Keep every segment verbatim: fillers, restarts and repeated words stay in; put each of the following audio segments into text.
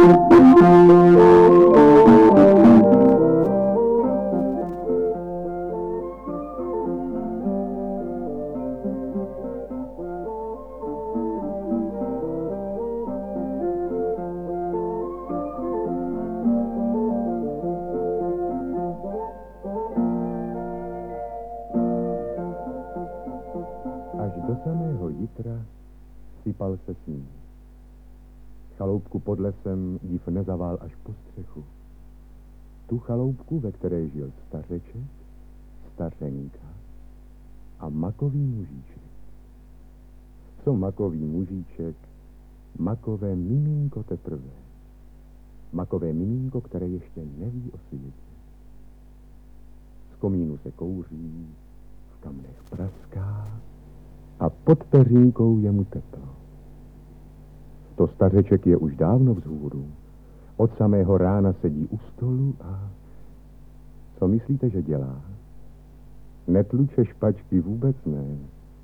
Do samého jitra sypal se sníh. Chaloupku pod lesem div nezavál až po střechu. Tu chaloupku, ve které žil stařeček, stařenka a makový mužíček. Co makový mužíček? Makové miminko teprve. Makové miminko, které ještě neví o světě. Z komínu se kouří, v kamnech praská a pod peřínkou je mu teplo. To stařeček je už dávno vzhůru. Od samého rána sedí u stolu a... Co myslíte, že dělá? Netluče špačky, vůbec ne.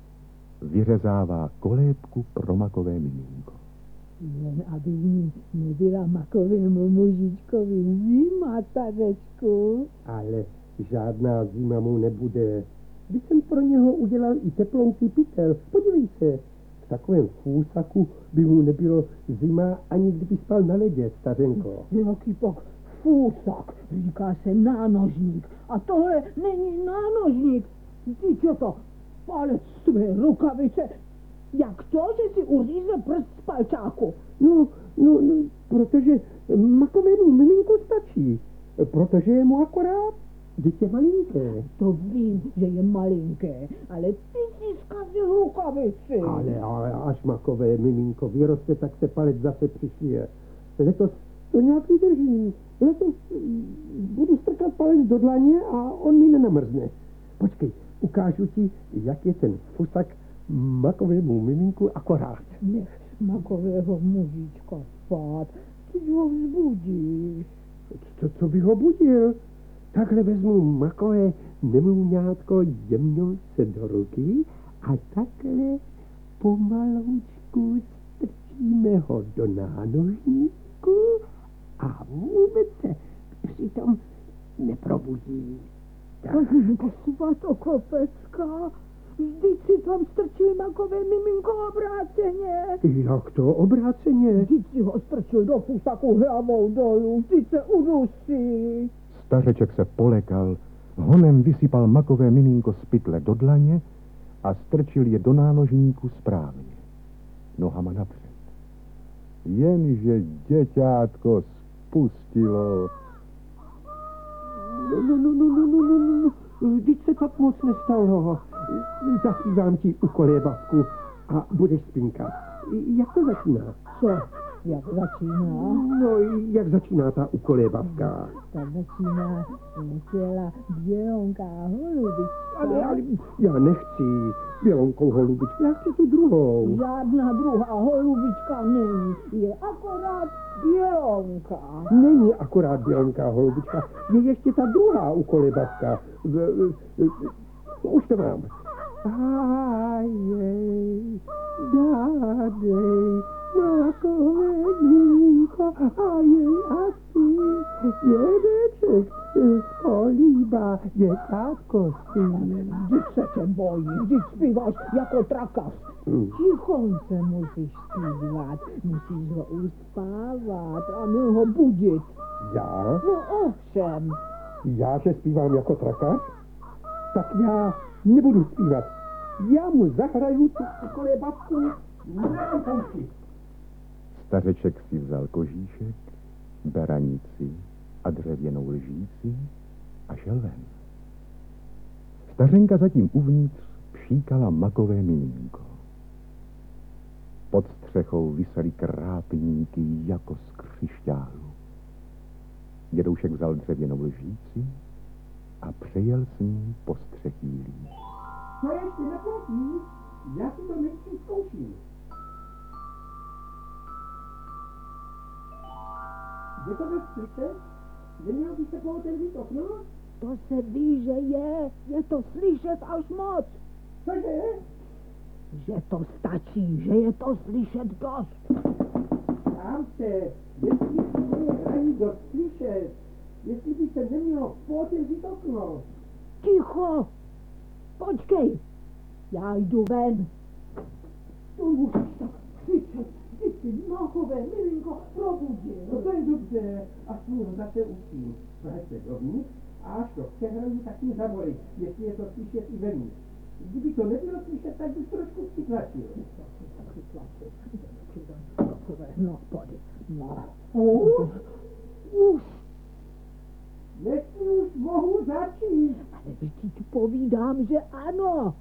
Vyřezává kolébku pro makové miminko. Jen aby ní nebyla makovému mužičkovi zima, stařečku. Ale žádná zima mu nebude. Když jsem pro něho udělal i teploncí pytel, podívej se, v takovém fůsaku by mu nebylo zima, ani kdyby spal na ledě, stařenko. Jaký pak fůsak, říká se nánožník. A tohle není nánožník. Vždyť je to palec své rukavice. Jak to, že si uřízl prst z palčáku? No, no, no, protože makovému miminku stačí. Protože je mu akorát. Vždyť je malinké. To vím, že je malinké, ale ty si zkazil rukavici. Ale, ale až makové miminko vyroste, tak se palec zase přišije. Letos to nějak vydrží. Letos budu strkat palec do dlaně a on mi nenamrzne. Počkej, ukážu ti, jak je ten fusak makovému miminku akorát. Nech makového mužička spát, ty ho vzbudíš. Co, co by ho budil? Takhle vezmu makové nemůňátko jemňouce do ruky a takhle pomaloučku strčíme ho do nánožníku a vůbec se přitom neprobudí. Maminko svatokopecká, vždyť si tam strčil makové miminko obráceně. Jak to obráceně? Vždyť si ho strčil do fusaku hlavou dolů, vždyť se udusí. Stařeček se polekal, honem vysypal makové miminko z pytle do dlaně a strčil je do nánožníku správně, nohama napřed. Jenže děťátko spustilo. No, no, no, no, no, no, no, no, vždyť se tak moc nestalo. Zaspívám ti ukolébavku a budeš spinkat. Jak to začíná? Co? Jak začíná? No, jak začíná ta ukolébavka? Tak začíná těla bělonká holubička. Ale, ale já nechci bělonkou holubičku, já chci tu druhou. Žádná druhá holubička není, je akorát bělonka. Není akorát bělonká holubička, je ještě ta druhá ukolébavka. Už to mám. Ajej, dádej, makové miminko, ajej, asi, dědeček, olíba, dětátko, syn. Vždyť se tě bojí, vždyť zpíváš jako trakař. Hmm. Tichonce musíš zpívat, musíš ho uspávat a ne ho budit. Já? No ovšem. Já, že zpívám jako trakař? Tak já nebudu zpívat. Já mu zahraju tu kolébavku na poušti. Stařeček si vzal kožíšek, beranici a dřevěnou lžíci a šel ven. Stařenka zatím uvnitř pšíkala makové miminko. Pod střechou visely krápníky jako z křišťálu. Dědoušek vzal dřevěnou lžíci a přejel s ní po střechýlí. To ještě neplatí, já si to nejdřív zkouším. Je to dost slyšet? Neměl by se pootevřít okno? To se ví, že je, je to slyšet až moc. Cože? Že to stačí, že je to slyšet dost. Tam se, jestli dost slyšet. Jestli by se nemělo pootevřít okno. Ticho! Počkej! Já jdu ven. To musíš tak křičet. Ty si Makové miminko probudil. No to je dobře, aspoň ho zase učím. Vrať se dovnitř a až to přehraju, tak mi zavolej, jestli je to slyšet i vevnitř. Kdyby to nebylo slyšet, tak bych trošku přitlačil. Takové nápady. No. Už? Už. Jestli už mohu začít. Ale vždyť ti povídám, že ano.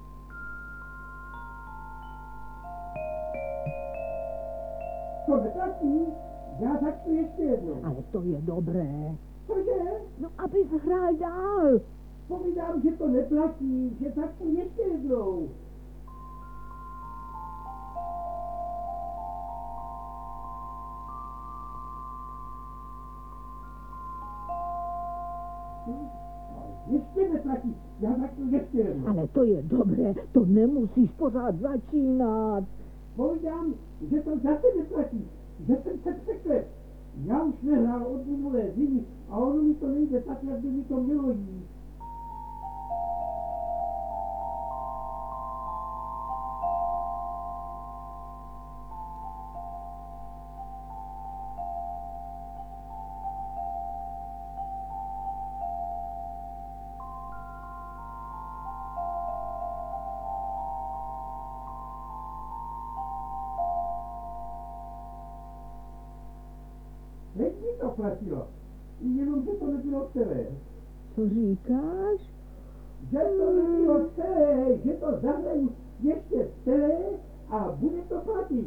To neplatí. Já začnu ještě jednou. Ale to je dobré. Cože? No, abys hrál dál. Povídám, že to neplatí, že začnu ještě jednou. Ještě neplatí, já začnu ještě jednou. Ale to je dobré, to nemusíš pořád začínat. Povídám, že to zase neplatí, že jsem se překlep. Já už nehrál od minulé zimy a ono mi to nejde tak, jak by mi to mělo jít. Teď mi to platilo, jenomže to nebylo celé. Co říkáš? Že to nebylo celé, že to zahraju ještě celé a bude to platit.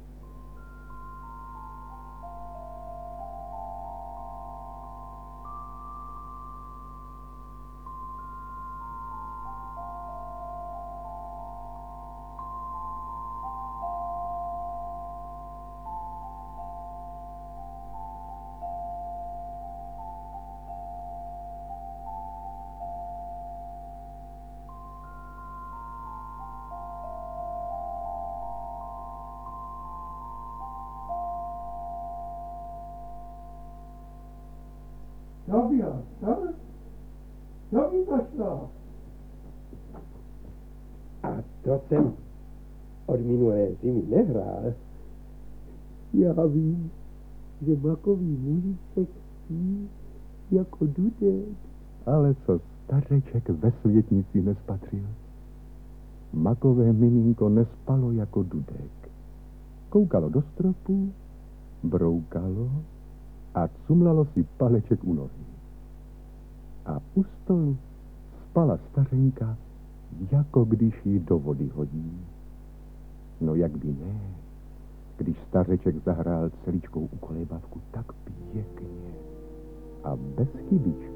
To bylo, to? To mi to šlo. A to jsem od minulé zimy nehrál. Já vím, že makový mužíček spí jako dudek. Ale co stareček ve světnici nespatřil? Makové miminko nespalo jako dudek. Koukalo do stropu, broukalo a cumlalo si paleček u nohy. A u stolu spala stařenka, jako když ji do vody hodí. No jak by ne, když stařeček zahrál celíčkou ukolébavku tak pěkně a bez chybičky.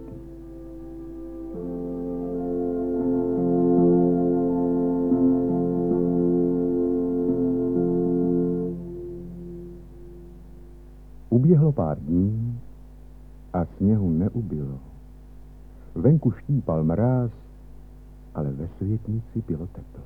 Uběhlo pár dní a sněhu neubylo. Venku štípal mráz, ale ve světnici bylo teplo.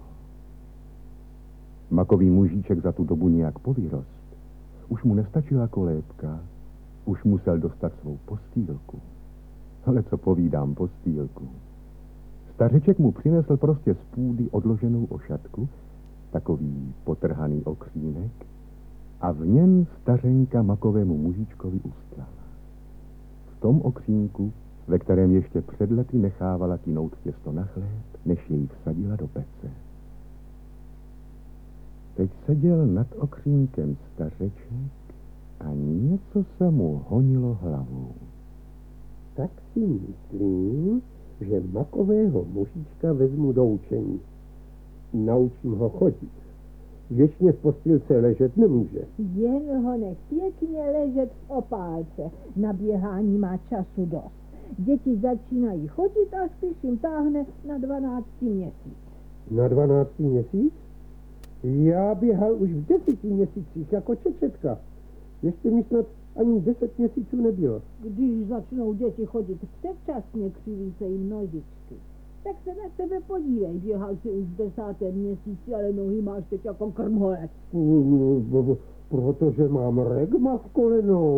Makový mužíček za tu dobu nějak povyrost. Už mu nestačila kolébka, už musel dostat svou postýlku. Ale co povídám postýlku? Stařeček mu přinesl prostě z půdy odloženou ošatku, takový potrhaný okřínek, a v něm stařenka makovému mužičkovi ustlala. V tom okřínku, ve kterém ještě před lety nechávala tinout těsto na chléb, než jej vsadila do pece. Teď seděl nad okřínkem stařeček a něco se mu honilo hlavou. Tak si myslím, že makového mužička vezmu do učení. Naučím ho chodit. Věčně v postýlce ležet nemůže. Jen ho nech pěkně ležet v opálce. Na běhání má času dost. Děti začínají chodit, až když jim táhne na dvanáctý měsíc. Na dvanáctý měsíc? Já běhal už v deseti měsících jako čečetka. Ještě mi snad ani deset měsíců nebylo. Když začnou děti chodit předčasně, křiví se jim nožičky. Tak se na tebe podívej, běhal si už v desátém měsíci, ale nohy máš teď jako krmholec. Protože mám regma v kolenou.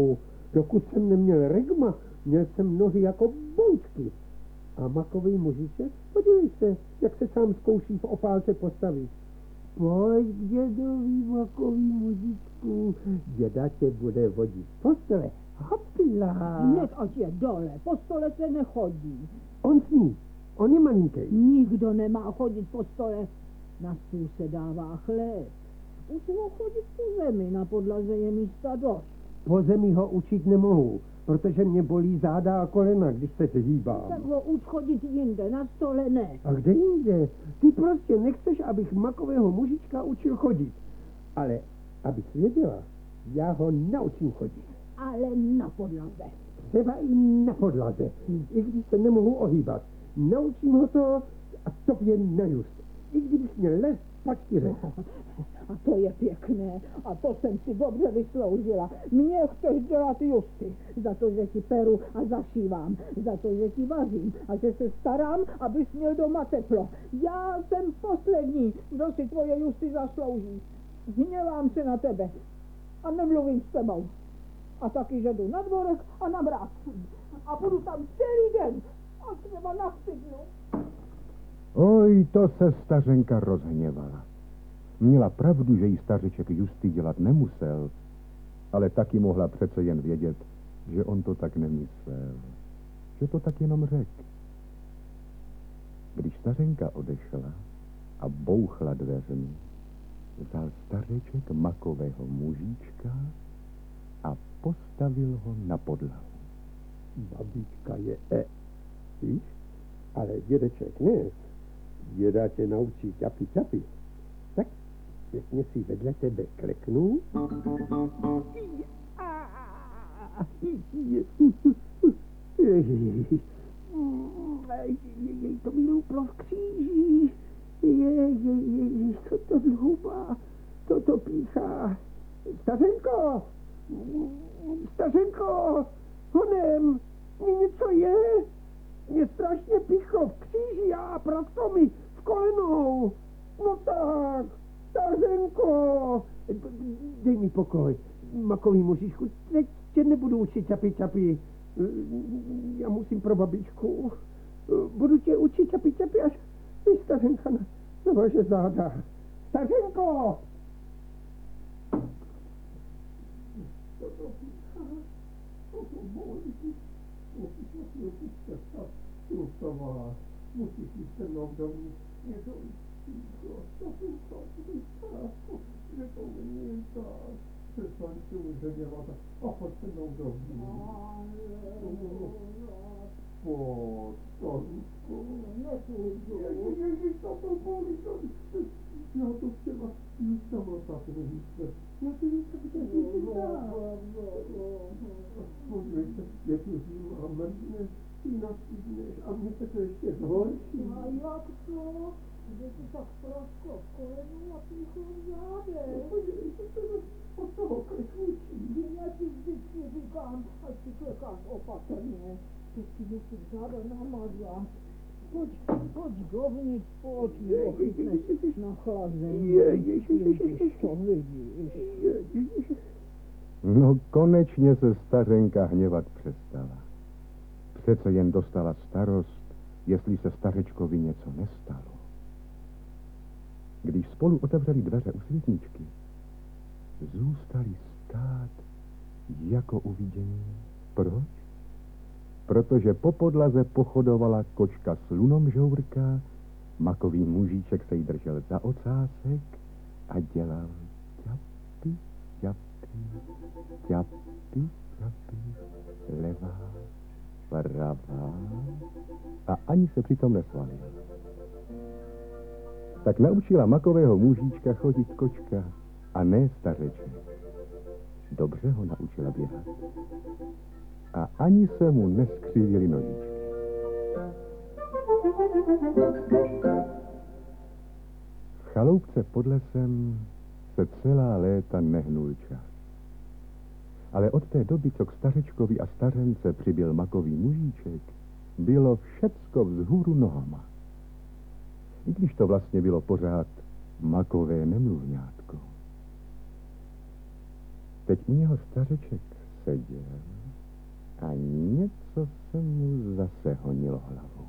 Dokud jsem neměl regma, měl jsem nohy jako boučky. A makový mužiček, podívej se, jak se sám zkouší v opálce postavit. Pojď, dědový makový mužičku, děda tě bude vodit z postele. Hopila. Nech ať je dole, po stole se nechodí. On smí, on je malinký. Nikdo nemá chodit po stole. Na stůl se dává chléb. Učí ho chodit po zemi, na podlaze je místa dost. Po zemi ho učit nemohu, protože mě bolí záda a kolena, když se hýbám. Tak ho uč chodit jinde, na stole ne. A kde jinde? Ty prostě nechceš, abych makového mužička učil chodit. Ale abych věděla, já ho naučím chodit. Ale na podlaze. Třeba i na podlaze, i když se nemohu ohýbat. Naučím ho to a tobě na just. I kdybych měl les po čtyřech. A to je pěkné. A to jsem si dobře vysloužila. Mě chceš dělat justy. Za to, že ti peru a zašívám. Za to, že ti vařím. A že se starám, abys měl doma teplo. Já jsem poslední, kdo si tvoje justy zaslouží. Hněvám se na tebe. A nemluvím s tebou. A taky, že jdu na dvorek a na mráz. A budu tam celý den. A třeba na stydnu. Oj, to se stařenka rozhněvala. Měla pravdu, že jí stařeček justy dělat nemusel, ale taky mohla přece jen vědět, že on to tak nemyslel, že to tak jenom řekl. Když stařenka odešla a bouchla dveřmi, vzal stařeček makového mužíčka a postavil ho na podlahu. Babička je e, víš? Ale dědeček ne. Děda tě naučí ťapi ťapi. Tak pěkně si vedle tebe kleknu. Jej to mi luplo v kříži. Jej, jej, co to dlouhá, co to píchá. Stařenko, stařenko, honem, mě něco je. Mě strašně pichlo v kříži a prasklo mi v kolenou. No tak, stařenko, dej mi pokoj. Makový mužičku, teď tě nebudu učit čapi čapi. Já musím pro babičku. Budu tě učit čapi čapi, až mi stařenka navaže záda. Stařenko! Toto píchá, toto bolí. Musíš na chvílku přestat, Růstová. Musíš jít se mnou domů. Je to ticho, stařenko, píchá, že to není tak. Přestaň si už dělat a pojď se mnou domů. Pojď, stařenko. Nepůjdu. Ježiš, to bolí, já to chtěla jít sama tak nevíce. Já to jít tak podívej se, jak je zima a mrzne, ty nastydneš a mě se to ještě zhorší. A jak to? Že si tak prasklo v kolenu a píchlo v zádech. Podívej se, to je od toho kleknutí. Já ti vždycky říkám, ať si klekáš opatrně. Teď ti musím záda namazat. Pojď, pojď dovnitř, pojď, jo, chytneš na chlazení. Ježiš, to vidíš. No konečně se stařenka hněvat přestala. Přece jen dostala starost, jestli se stařečkovi něco nestalo. Když spolu otevřeli dveře u světničky, zůstali stát jako uvidění. Proč? Protože po podlaze pochodovala kočka slunomžourka, makový mužíček se jí držel za ocásek a dělal ťapy, ťapy, ťapy, ťapy, levá, pravá a ani se přitom nesvalil. Tak naučila makového mužíčka chodit kočka a ne stařeček. Dobře ho naučila běhat. A ani se mu neskřivily nožičky. V chaloupce pod lesem se celá léta nehnul čas. Ale od té doby, co k stařečkovi a stařence přibyl makový mužíček, bylo všecko vzhůru nohama. I když to vlastně bylo pořád makové nemluvňátko. Teď u něho stařeček seděl A něco se mu zase honilo hlavou.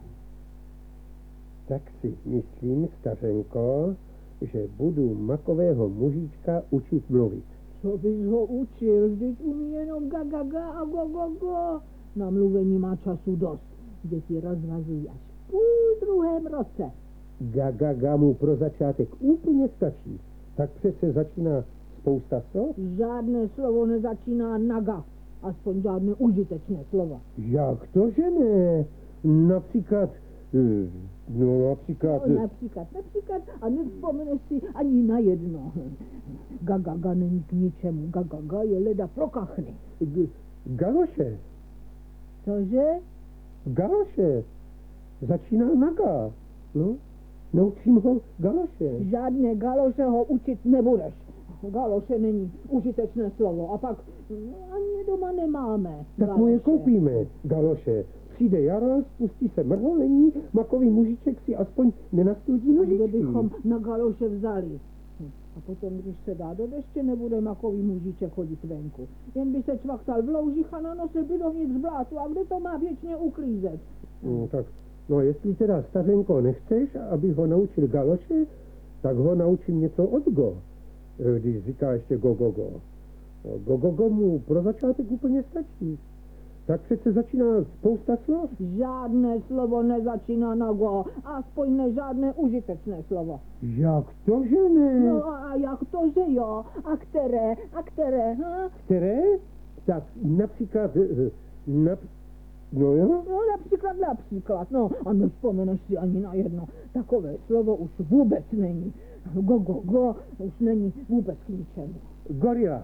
Tak si myslím, stařenko, že budu makového mužička učit mluvit. Co bys ho učil? Vždyť umí jenom ga, ga, ga a go, go, go. Na mluvení má času dost. Děti rozvazují až v půl druhém roce. Ga, ga, ga mu pro začátek úplně stačí. Tak přece začíná spousta slov. Žádné slovo nezačíná na ga. Aspoň žádné užitečné slovo. Jak to, že ne? Například, eh, no například... No, například, například a nevzpomeneš si ani na jedno. Ga, ga, ga není k ničemu. Ga, ga, ga je leda pro kachny. G- galoše, Cože? galoše. Začíná na ga. No, naučím ho galoše. Žádné galoše ho učit nebudeš. Galoše není užitečné slovo. A pak no, ani je doma nemáme. Tak mu je koupíme, galoše. Přijde jaro, spustí se mrholení, makový mužiček si aspoň nenastudí Kde nožičky. bychom na galoše vzali? Hm. A potom, když se dá do deště, nebude makový mužiček chodit venku. Jen by se čvachtal v loužích a na nose by dovnitř v blátu. A kde to má věčně uklízet? No, tak, no jestli teda, stařenko, nechceš, aby ho naučil galoše, tak ho naučím něco od go. Když říká ještě go, go, go. No, go, go, go mu pro začátek úplně stačí. Tak přece začíná spousta slov. Žádné slovo nezačíná na go. Aspoň ne žádné užitečné slovo. Jak to, že ne? No a jak to, že jo? A které? A které? Ha? Které? Tak například, eh, nap... no jo? No například, například, no a nevzpomeneš si ani na jedno. Takové slovo už vůbec není. Go, go, go už není vůbec k ničemu. Gorila,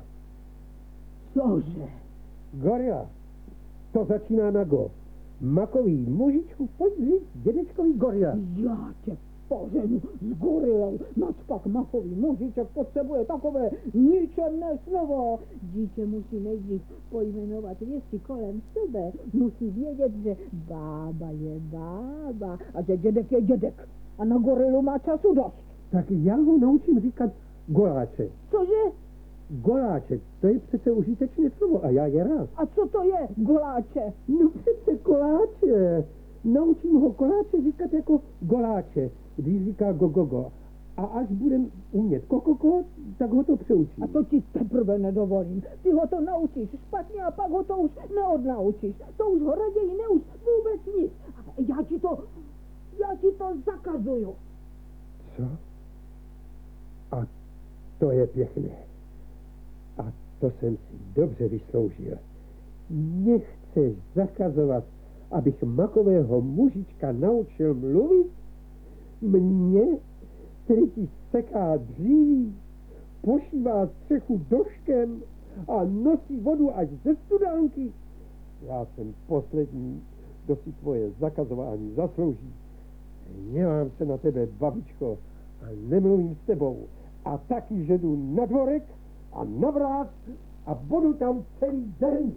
Cože? gorila. To začíná na go. Makový mužičku, pojď říct dědečkovi gorila. Já tě poženu s gorilou. Načpak makový mužiček potřebuje takové ničemné slovo. Dítě musí nejdřív pojmenovat věci kolem sebe. Musí vědět, že bába je bába a že dědek je dědek. A na gorilu má času dost. Tak já ho naučím říkat goláče. Cože? Goláček, to je přece užitečné slovo a já je rád. A co to je goláče? No přece koláče. Naučím ho koláče říkat jako goláče, když říká go, go, go. A až budem umět kokoko, tak ho to přeučím. A to ti teprve nedovolím. Ty ho to naučíš špatně a pak ho to už neodnaučíš. To už ho raději neuč vůbec nic. A já ti to, já ti to zakazuju. Co? A to je pěkné. A to jsem si dobře vysloužil. Nechceš zakazovat, abych makového mužička naučil mluvit? Mě, který ti seká dříví, pošívá střechu doškem a nosí vodu až ze studánky? Já jsem poslední, kdo si tvoje zakazování zaslouží. Nemám se na tebe, babičko, a nemluvím s tebou. A taky, že jdu na dvorek a na vrát a budu tam celý den.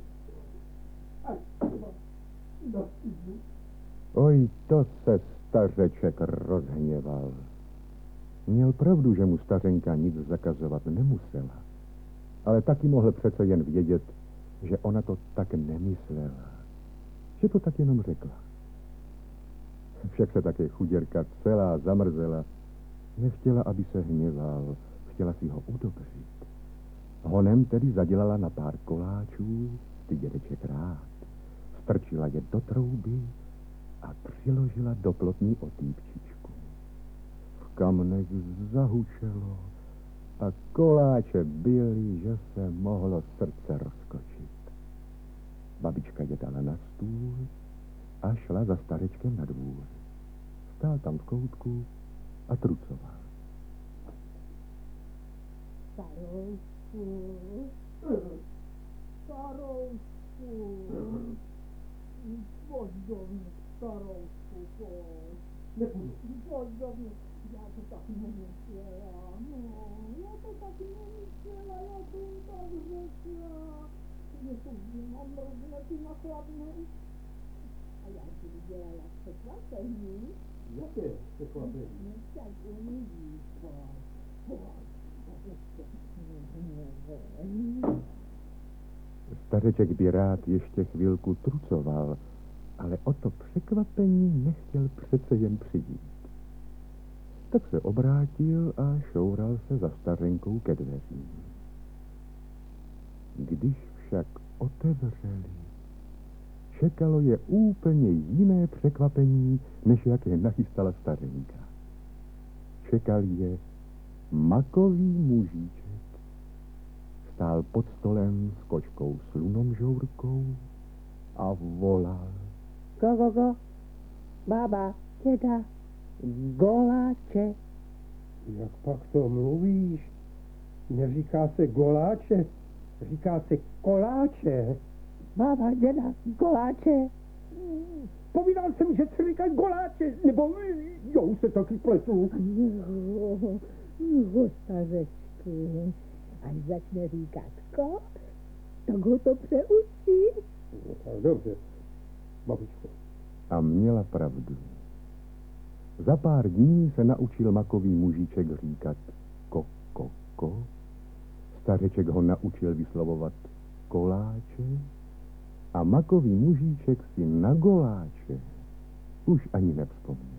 Oj, to se stařeček rozhněval. Měl pravdu, že mu stařenka nic zakazovat nemusela. Ale taky mohl přece jen vědět, že ona to tak nemyslela. Že to tak jenom řekla. Však se také chuděrka celá zamrzela. Nechtěla, aby se hněval. Chtěla si ho udobřit. Honem tedy zadělala na pár koláčů, ty dědeček rád. Strčila je do trouby a přiložila do plotní otýpčičku. V kamnech zahučelo a koláče byly, že se mohlo srdce rozkočit. Babička je dala na stůl a šla za starečkem na dvůr. Stál tam v koutku a trucoval. Staroušku, staroušku, pojď dovnitř, staroušku, pojď. Nepůjdu. Pojď dovnitř, já to tak nemyslela, no, já to tak nemyslela, já to jen tak řekla. Je to zima mrzne, ty nachladne. A já ti udělala překvapení. Jaké překvapení? No tak uvidíš, pojď, pojď. A ještě nehněvej. Stařeček by rád ještě chvilku trucoval, ale o to překvapení nechtěl přece jen přijít. Tak se obrátil a šoural se za stařenkou ke dveřím. Když však otevřeli, čekalo je úplně jiné překvapení, než jaké nachystala stařenka. Čekal je makový mužíček. Stál pod stolem s kočkou slunomžourkou a volal. Go, go, go, bába, děda, goláče. Jak pak to mluvíš? Neříká se goláče, říká se koláče. Bába, děda, goláče. Povídal jsem, že se říká goláče, nebo jo, už se taky pletu. Jo, jo, stařečku. Až začne říkat ko, tak ho to přeučí. No, tak dobře, babičko. A měla pravdu. Za pár dní se naučil makový mužíček říkat ko, ko, ko. Stařeček ho naučil vyslovovat koláče a makový mužíček si na goláče už ani nevzpomněl.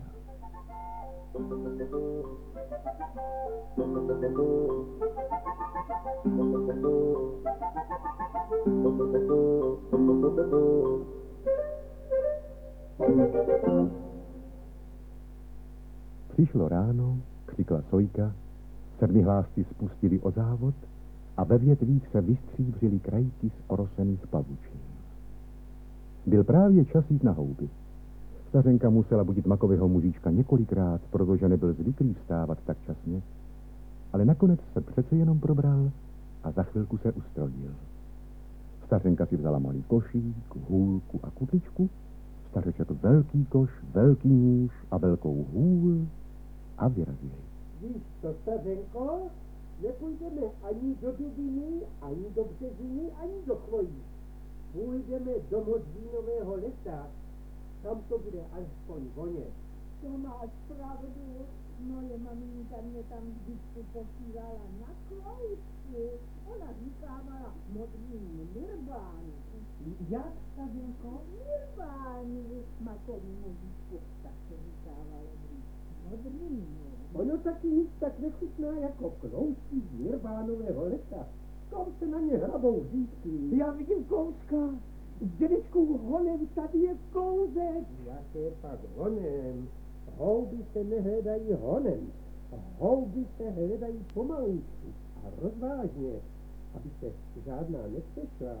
Přišlo ráno, křikla sojka, sedmihlásci spustili o závod a ve větvích se vystříbřili krajky z orosených pavučin. Byl právě čas jít na houby. Stařenka musela budit makového mužíčka několikrát, protože nebyl zvyklý vstávat tak časně, ale nakonec se přece jenom probral a za chvilku se ustrojil. Stařenka si vzala malý košík, hůlku a kutličku, stařeček velký koš, velký nůž a velkou hůl a vyrazili. Víš to, stařenko, nepůjdeme ani do Dubiny, ani do Březiny, ani do Chvojí. Půjdeme do Modřínového lesa, tam to bude alespoň voně. To máš pravdu. Moje maminka mě tam vždycky posílala na kroužky. Ona říkávala modrým nirbány. Jak, stařenko? Nirbány. Makový mužíčku, tak se říkávalo dřív. Modrým. Ono taky nic tak nechutná jako kroužky z nirbánového lesa. Kam se na ně hrabou řídky? Já vidím kouska. S dědečkou honem tady je kouzek. Jaké pak honem? Houby se nehledají honem. Houby se hledají pomalůčku a rozvážně, aby se žádná nepřešla.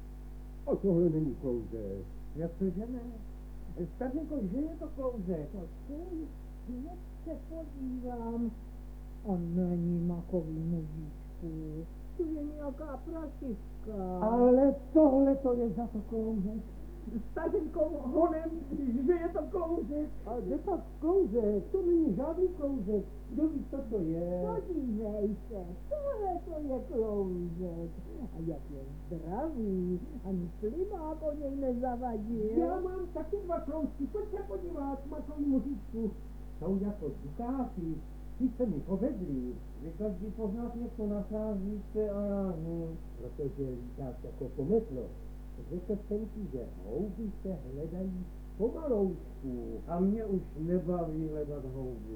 A tohle není kouzek. Jak to, že ne? Stařenko, že je to kouzek? Počkej, hned se podívám. On není makový mužíčku. To je nějaká prašivka. Ale tohle to je za to kouzek. Stařenkou honem, že je to kouzek. A kde pak kouzek? To není žádný kouzek. Kdo ví, co to je? Podívej se, tohle to je klouzek. A jak je zdravý, ani klimák o něj nezavadil. Já mám taky dva klouzky, pojď se podívat, makový mužíčku. Jsou jako dukáty. Ty se mi povedli. Vy každý pořád něco nacházíte a já ne. Protože lítáš jako pometlo. Řekl jsem ti, že houby se hledají pomaloučku. A mě už nebaví hledat houby.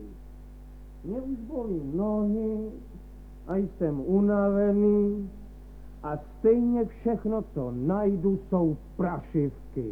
Mě už bolí nohy a jsem unavený a stejně všechno, co najdu, jsou prašivky.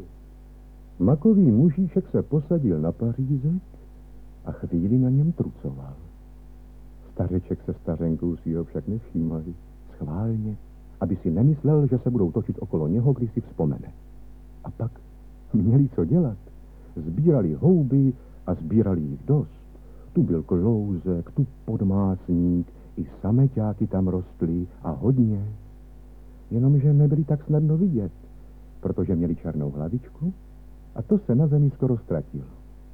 Makový mužíček se posadil na pařízek a chvíli na něm trucoval. Stařeček se stařenkou si ho však nevšímali, schválně, aby si nemyslel, že se budou točit okolo něho, když si vzpomene. A pak měli co dělat. Sbírali houby a sbírali jich dost. Tu byl klouzek, tu podmásník, i sameťáky tam rostly a hodně. Jenomže nebyli tak snadno vidět, protože měli černou hlavičku a to se na zemi skoro ztratilo.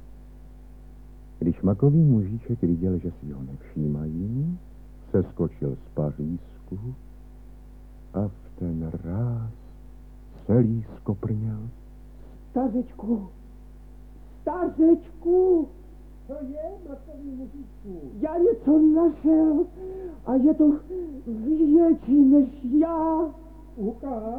Když makový mužíček viděl, že si ho nevšímají, seskočil z pařízku a v ten ráz celý skoprněl. Stařečku, stařečku! Co je, makový mužíčku? Já něco našel a je to větší než já. Ukáž.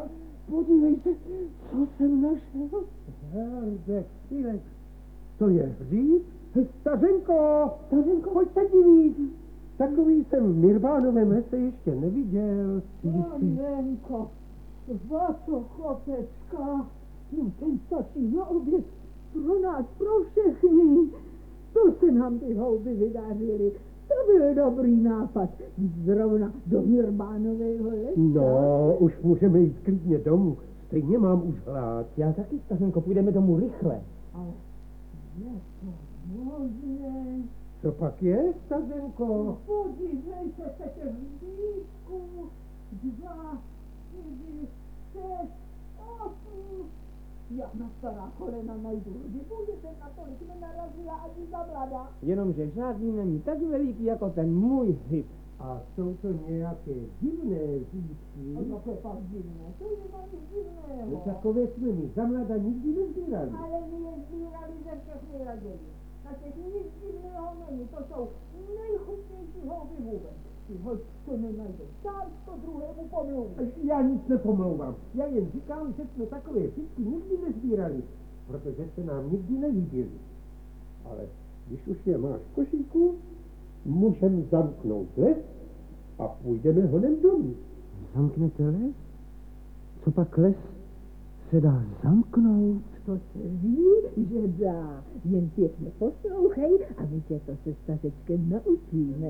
podívej se, co jsem našel. Hrdek, Filek, to je hříb? Stařenko, Stařenko, pojď se divit. Takový jsem v Mirbánovém lese ještě neviděl. Panenko, Svatochopecká, no ten stačí na oběd pro nás, pro všechny. To se nám ty houby vydařily. To byl dobrý nápad. Jít zrovna do Mirbánového lesa. No, už můžeme jít klidně domů. Stejně mám už hlad. Já taky, Stařenko, půjdeme domů rychle. Ale je to možné. Co pak je, Stařenko? No, podívejte se ke hříbku. Dva, čtyři, šest, osm. Já na stará kolena najdu hřibu, že jsem natolik nenarazila ani za mladá. Jenomže žádný není tak veliký jako ten můj hřib. A jsou to nějaké divné hříbky? A to je pak divné, to je ani divného. No, takové jsme my za mlada nikdy nezbírali. Ale my je sbírali ze všechny raději. Na těch nic divného není, to jsou nejchutnější houby vůbec. Ty hoď to nenajde, sám to druhému pomluví. Já nic nepomlouvám. Já jen říkám, že jsme takové hříbky nikdy nezbírali, protože se nám nikdy nelíbily. Ale když už je máš v košíku, můžeme zamknout les a půjdeme honem domů. Zamknete les? Co pak les se dá zamknout? To se ví, že dá. Jen pěkně poslouchej a my tě to se stařečkem naučíme.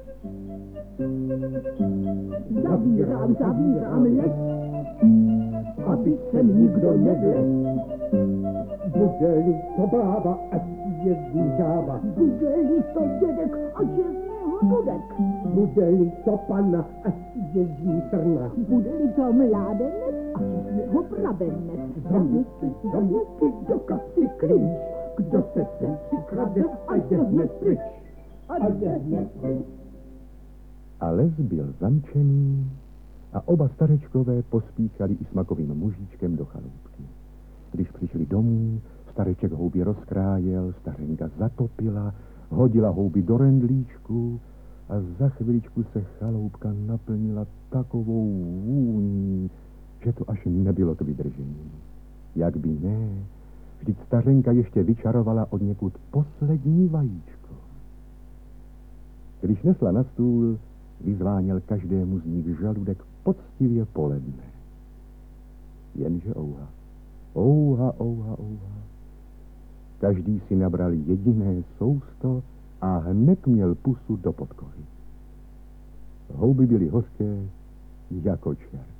Zavírám, zavírám les, aby sem nikdo nevlez. Bude-li to bába, ať je zůžáva. Bude-li to dědek, ať je z něho dudek. Bude-li to panna, ať je z ní trna. Bude-li to mládenec, ať je z něho pravenec. Zamíky, zamíky, do kapsy klíč. Kdo se sem přikrade, ať jde hned pryč. Ať jde hned pryč. A les byl zamčený a oba starečkové pospíchali i s Makovým mužíčkem do chaloupky. Když přišli domů, stareček houby rozkrájel, stařenka zatopila, hodila houby do rendlíčku a za chviličku se chaloupka naplnila takovou vůní, že to až nebylo k vydržení. Jak by ne, vždyť stařenka ještě vyčarovala od někud poslední vajíčko. Když nesla na stůl, vyzváněl každému z nich žaludek poctivě poledne. Jenže ouha, ouha, ouha, ouha. Každý si nabral jediné sousto a hned měl pusu do podkohy. Houby byly hořké jako čert.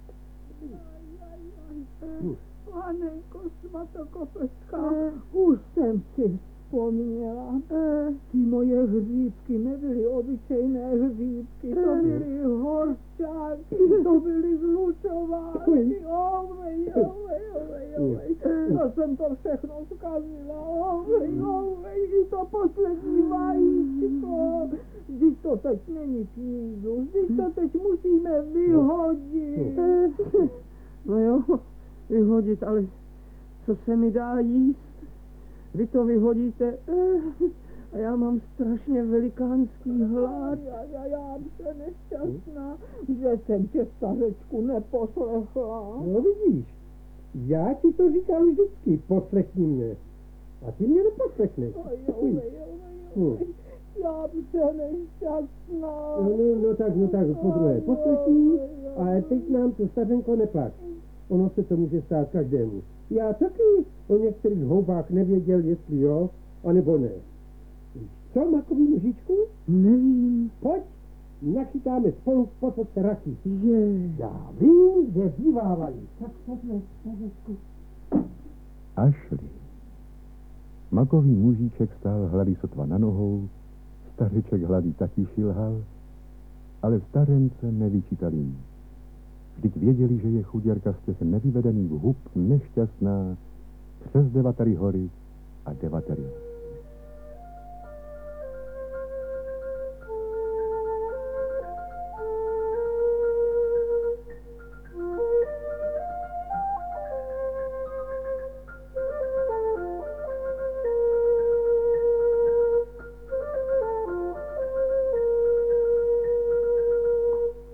Panenko Svatokopecká, už jsem si vzpomněla. Ty moje hříbky nebyly obyčejné hříbky, to byly horčáky, to byly zlučováky. Ovej, ovej, ovej, ovej. To jsem to všechno zkazila. Ovej, ovej, i to poslední vajíčko. Vždyť to teď není k jídu, vždyť to teď musíme vyhodit. No jo, vyhodit, ale co se mi dá jíst? Vy to vyhodíte a já mám strašně velikánský hlad. Já, já, já jsem nešťastná, že jsem tě, stařečku, neposlechla. No vidíš, já ti to říkám vždycky, poslechni mě. A ty mě neposlechneš. Oj, oj, oj, oj. Já jsem nešťastná. No, no, no tak, no tak, po druhé, poslechni, ale teď nám to, stařenko, neplať. Ono se to může stát každému. Já taky o některých houbách nevěděl, jestli jo, anebo ne. Co, Makový mužičku? Nevím. Pojď, nachytáme spolu v potoce raky. Je. Já vím, že bývávají. Tak tohle, stařečku. A šli. Makový mužíček stál hladý sotva na nohou, stařeček hladý taky šilhal, ale starence nevyčítali nic. Vždyť věděli, že je chuděrka z těch nevyvedených hub nešťastná přes devatary hory a devatary.